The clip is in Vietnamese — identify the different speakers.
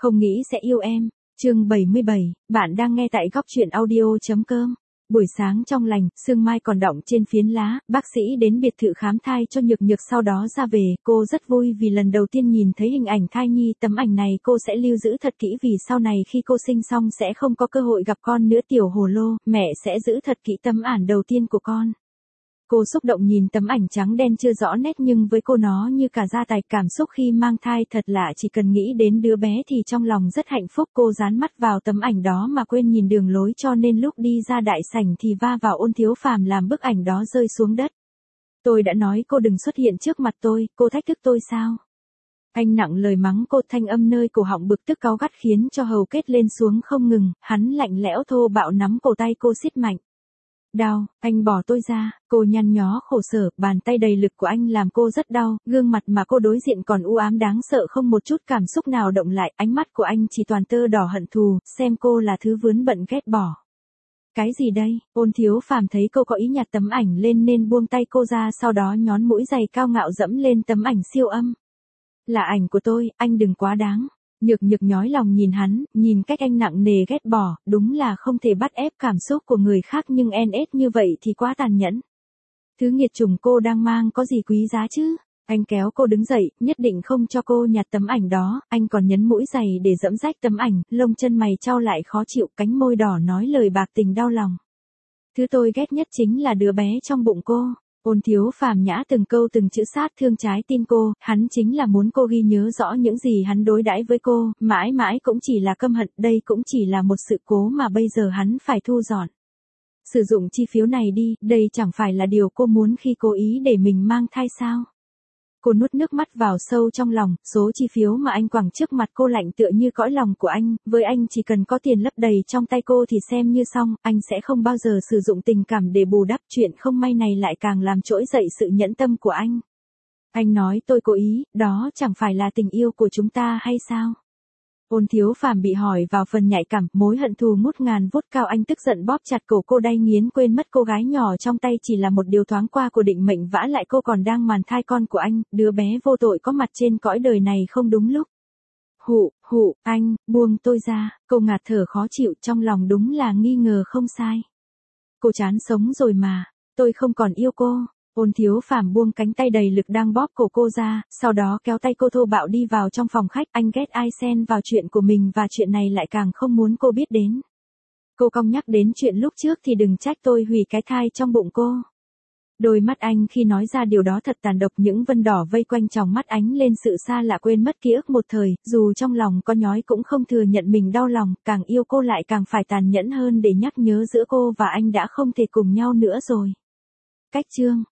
Speaker 1: Không nghĩ sẽ yêu em. Chương 77, bạn đang nghe tại góc truyện audio.com. Buổi sáng trong lành, sương mai còn đọng trên phiến lá, bác sĩ đến biệt thự khám thai cho Nhược Nhược sau đó ra về, cô rất vui vì lần đầu tiên nhìn thấy hình ảnh thai nhi, tấm ảnh này cô sẽ lưu giữ thật kỹ vì sau này khi cô sinh xong sẽ không có cơ hội gặp con nữa. Tiểu hồ lô, mẹ sẽ giữ thật kỹ tấm ảnh đầu tiên của con. Cô xúc động nhìn tấm ảnh trắng đen chưa rõ nét nhưng với cô nó như cả gia tài. Cảm xúc khi mang thai thật lạ, chỉ cần nghĩ đến đứa bé thì trong lòng rất hạnh phúc. Cô dán mắt vào tấm ảnh đó mà quên nhìn đường lối, cho nên lúc đi ra đại sảnh thì va vào Ôn Thiếu Phàm làm bức ảnh đó rơi xuống đất. Tôi đã nói cô đừng xuất hiện trước mặt tôi, cô thách thức tôi sao? Anh nặng lời mắng cô, thanh âm nơi cổ họng bực tức cáu gắt khiến cho hầu kết lên xuống không ngừng. Hắn lạnh lẽo thô bạo nắm cổ tay cô siết mạnh. Đau, anh bỏ tôi ra. Cô nhăn nhó khổ sở, bàn tay đầy lực của anh làm cô rất đau, gương mặt mà cô đối diện còn u ám đáng sợ, không một chút cảm xúc nào động lại, ánh mắt của anh chỉ toàn tơ đỏ hận thù, xem cô là thứ vướng bận ghét bỏ. Cái gì đây? Ôn Thiếu Phàm thấy cô có ý nhặt tấm ảnh lên nên buông tay cô ra, sau đó nhón mũi giày cao ngạo dẫm lên tấm ảnh siêu âm. Là ảnh của tôi, anh đừng quá đáng. Nhược Nhược nhói lòng nhìn hắn, nhìn cách anh nặng nề ghét bỏ, đúng là không thể bắt ép cảm xúc của người khác nhưng NS như vậy thì quá tàn nhẫn. Thứ nghiệt chủng cô đang mang có gì quý giá chứ? Anh kéo cô đứng dậy, nhất định không cho cô nhặt tấm ảnh đó, anh còn nhấn mũi giày để dẫm rách tấm ảnh, lông chân mày chau lại khó chịu, cánh môi đỏ nói lời bạc tình đau lòng. Thứ tôi ghét nhất chính là đứa bé trong bụng cô. Ôn Thiếu Phàm nhã từng câu từng chữ sát thương trái tim cô, hắn chính là muốn cô ghi nhớ rõ những gì hắn đối đãi với cô, mãi mãi cũng chỉ là căm hận, đây cũng chỉ là một sự cố mà bây giờ hắn phải thu dọn. Sử dụng chi phiếu này đi, đây chẳng phải là điều cô muốn khi cố ý để mình mang thai sao? Cô nuốt nước mắt vào sâu trong lòng, số chi phiếu mà anh quẳng trước mặt cô lạnh tựa như cõi lòng của anh, với anh chỉ cần có tiền lấp đầy trong tay cô thì xem như xong, anh sẽ không bao giờ sử dụng tình cảm để bù đắp, chuyện không may này lại càng làm trỗi dậy sự nhẫn tâm của anh. Anh nói tôi cố ý, đó chẳng phải là tình yêu của chúng ta hay sao? Ôn Thiếu Phàm bị hỏi vào phần nhạy cảm, mối hận thù ngút ngàn vút cao, anh tức giận bóp chặt cổ cô đay nghiến, quên mất cô gái nhỏ trong tay chỉ là một điều thoáng qua của định mệnh, vả lại cô còn đang màn thai con của anh, đứa bé vô tội có mặt trên cõi đời này không đúng lúc. Anh, buông tôi ra. Cô ngạt thở khó chịu, trong lòng đúng là nghi ngờ không sai. Cô chán sống rồi mà, tôi không còn yêu cô. Ôn Thiếu Phàm buông cánh tay đầy lực đang bóp cổ cô ra, sau đó kéo tay cô thô bạo đi vào trong phòng khách. Anh ghét ai xen vào chuyện của mình và chuyện này lại càng không muốn cô biết đến. Cô cong nhắc đến chuyện lúc trước thì đừng trách tôi hủy cái thai trong bụng cô. Đôi mắt anh khi nói ra điều đó thật tàn độc, những vân đỏ vây quanh tròng mắt ánh lên sự xa lạ, quên mất ký ức một thời, dù trong lòng có nhói cũng không thừa nhận mình đau lòng, càng yêu cô lại càng phải tàn nhẫn hơn để nhắc nhớ giữa cô và anh đã không thể cùng nhau nữa rồi. Cách chương